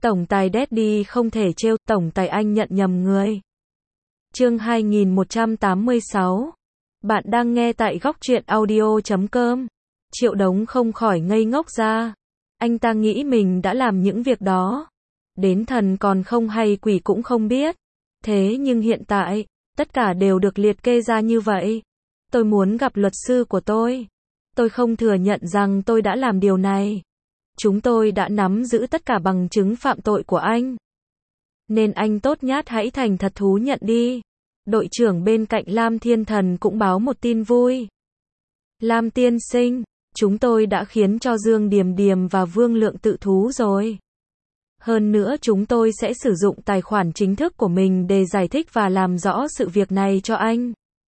Tổng tài Daddy không thể trêu, tổng tài anh nhận nhầm người. Chương 2186. Bạn đang nghe tại góc truyện audio.com. Triệu Đống không khỏi ngây ngốc ra. Anh ta nghĩ mình đã làm những việc đó. Đến thần còn không hay quỷ cũng không biết. Thế nhưng hiện tại, tất cả đều được liệt kê ra như vậy. Tôi muốn gặp luật sư của tôi. Tôi không thừa nhận rằng tôi đã làm điều này. Chúng tôi đã nắm giữ tất cả bằng chứng phạm tội của anh. Nên anh tốt nhát hãy thành thật thú nhận đi. Đội trưởng bên cạnh Lam Thiên Thần cũng báo một tin vui. Lam tiên sinh, chúng tôi đã khiến cho Dương Điềm Điềm và Vương Lượng tự thú rồi. Hơn nữa chúng tôi sẽ sử dụng tài khoản chính thức của mình để giải thích và làm rõ sự việc này cho anh.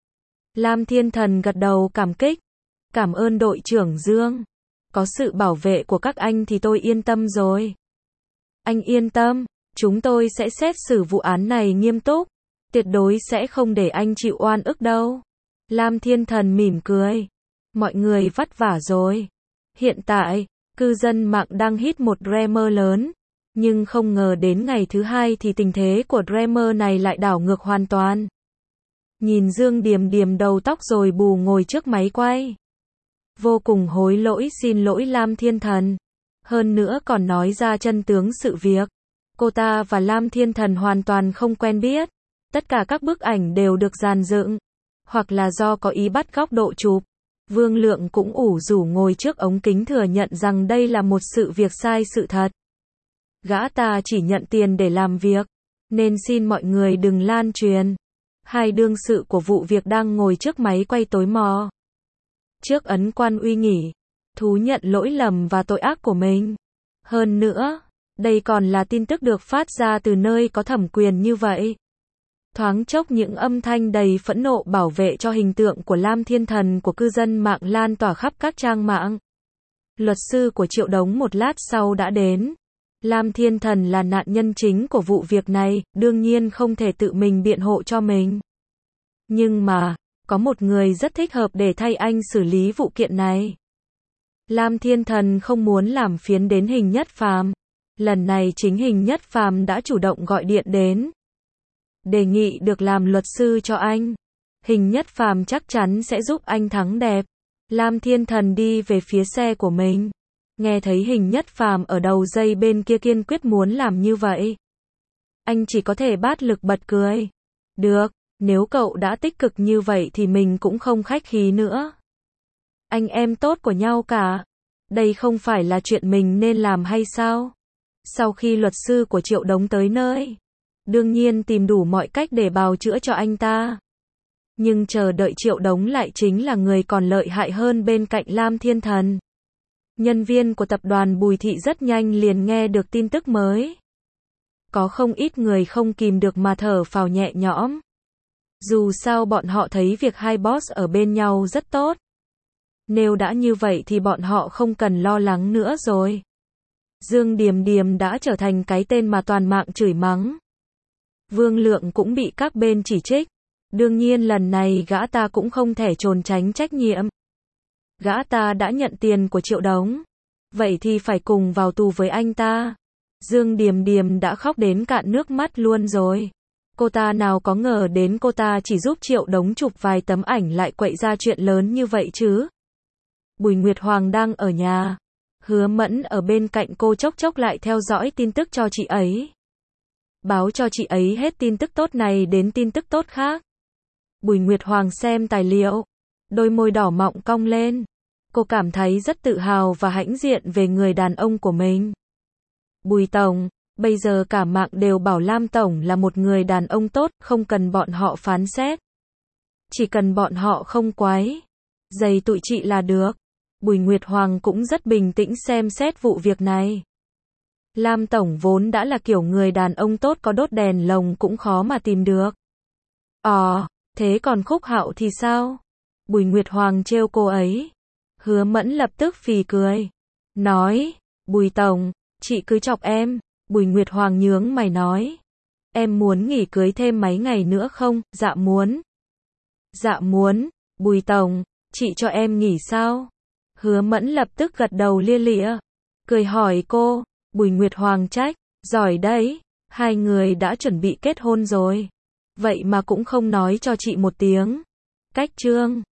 Lam Thiên Thần gật đầu cảm kích. Cảm ơn đội trưởng Dương. Có sự bảo vệ của các anh thì tôi yên tâm rồi. Anh yên tâm, chúng tôi sẽ xét xử vụ án này nghiêm túc. Tuyệt đối sẽ không để anh chịu oan ức đâu. Lam Thiên Thần mỉm cười. Mọi người vất vả rồi. Hiện tại, cư dân mạng đang hit một dreamer lớn. Nhưng không ngờ đến ngày thứ hai thì tình thế của dreamer này lại đảo ngược hoàn toàn. Nhìn Dương Điềm Điềm đầu tóc rồi bù ngồi trước máy quay. Vô cùng hối lỗi xin lỗi Lam Thiên Thần. Hơn nữa còn nói ra chân tướng sự việc. Cô ta và Lam Thiên Thần hoàn toàn không quen biết. Tất cả các bức ảnh đều được dàn dựng. Hoặc là do có ý bắt góc độ chụp. Vương Lượng cũng ủ rủ ngồi trước ống kính thừa nhận rằng đây là một sự việc sai sự thật. Gã ta chỉ nhận tiền để làm việc. Nên xin mọi người đừng lan truyền. Hai đương sự của vụ việc đang ngồi trước máy quay tối mò. Trước ấn quan uy nghỉ, thú nhận lỗi lầm và tội ác của mình. Hơn nữa, đây còn là tin tức được phát ra từ nơi có thẩm quyền như vậy. Thoáng chốc những âm thanh đầy phẫn nộ bảo vệ cho hình tượng của Lam Thiên Thần của cư dân mạng lan tỏa khắp các trang mạng. Luật sư của Triệu Đống một lát sau đã đến. Lam Thiên Thần là nạn nhân chính của vụ việc này, đương nhiên không thể tự mình biện hộ cho mình. Nhưng mà, có một người rất thích hợp để thay anh xử lý vụ kiện này. Lam Thiên Thần không muốn làm phiền đến Hình Nhất Phàm. Lần này chính Hình Nhất Phàm đã chủ động gọi điện đến. Đề nghị được làm luật sư cho anh. Hình Nhất Phàm chắc chắn sẽ giúp anh thắng đẹp. Lam Thiên Thần đi về phía xe của mình. Nghe thấy Hình Nhất Phàm ở đầu dây bên kia kiên quyết muốn làm như vậy. Anh chỉ có thể bát lực bật cười. Được, nếu cậu đã tích cực như vậy thì mình cũng không khách khí nữa. Anh em tốt của nhau cả. Đây không phải là chuyện mình nên làm hay sao? Sau khi luật sư của Triệu Đống tới nơi, đương nhiên tìm đủ mọi cách để bào chữa cho anh ta. Nhưng chờ đợi Triệu Đống lại chính là người còn lợi hại hơn bên cạnh Lam Thiên Thần. Nhân viên của tập đoàn Bùi Thị rất nhanh liền nghe được tin tức mới. Có không ít người không kìm được mà thở phào nhẹ nhõm. Dù sao bọn họ thấy việc hai boss ở bên nhau rất tốt. Nếu đã như vậy thì bọn họ không cần lo lắng nữa rồi. Dương Điềm Điềm đã trở thành cái tên mà toàn mạng chửi mắng. Vương Lượng cũng bị các bên chỉ trích. Đương nhiên lần này gã ta cũng không thể trốn tránh trách nhiệm. Gã ta đã nhận tiền của Triệu Đống. Vậy thì phải cùng vào tù với anh ta. Dương Điềm Điềm đã khóc đến cạn nước mắt luôn rồi. Cô ta nào có ngờ đến cô ta chỉ giúp Triệu Đống chụp vài tấm ảnh lại quậy ra chuyện lớn như vậy chứ. Bùi Nguyệt Hoàng đang ở nhà. Hứa Mẫn ở bên cạnh cô chốc chốc lại theo dõi tin tức cho chị ấy. Báo cho chị ấy hết tin tức tốt này đến tin tức tốt khác. Bùi Nguyệt Hoàng xem tài liệu. Đôi môi đỏ mọng cong lên. Cô cảm thấy rất tự hào và hãnh diện về người đàn ông của mình. Bùi Tổng, bây giờ cả mạng đều bảo Lam Tổng là một người đàn ông tốt, không cần bọn họ phán xét. Chỉ cần bọn họ không quái dày tụi chị là được. Bùi Nguyệt Hoàng cũng rất bình tĩnh xem xét vụ việc này. Lam Tổng vốn đã là kiểu người đàn ông tốt có đốt đèn lồng cũng khó mà tìm được. Thế còn Khúc Hạo thì sao? Bùi Nguyệt Hoàng trêu cô ấy. Hứa Mẫn lập tức phì cười. Nói, Bùi Tổng, chị cứ chọc em. Bùi Nguyệt Hoàng nhướng mày nói. Em muốn nghỉ cưới thêm mấy ngày nữa không? Dạ muốn. Dạ muốn. Bùi Tổng, chị cho em nghỉ sao? Hứa Mẫn lập tức gật đầu lia lịa. Cười hỏi cô. Bùi Nguyệt Hoàng trách. Giỏi đấy, hai người đã chuẩn bị kết hôn rồi. Vậy mà cũng không nói cho chị một tiếng. Cách Trương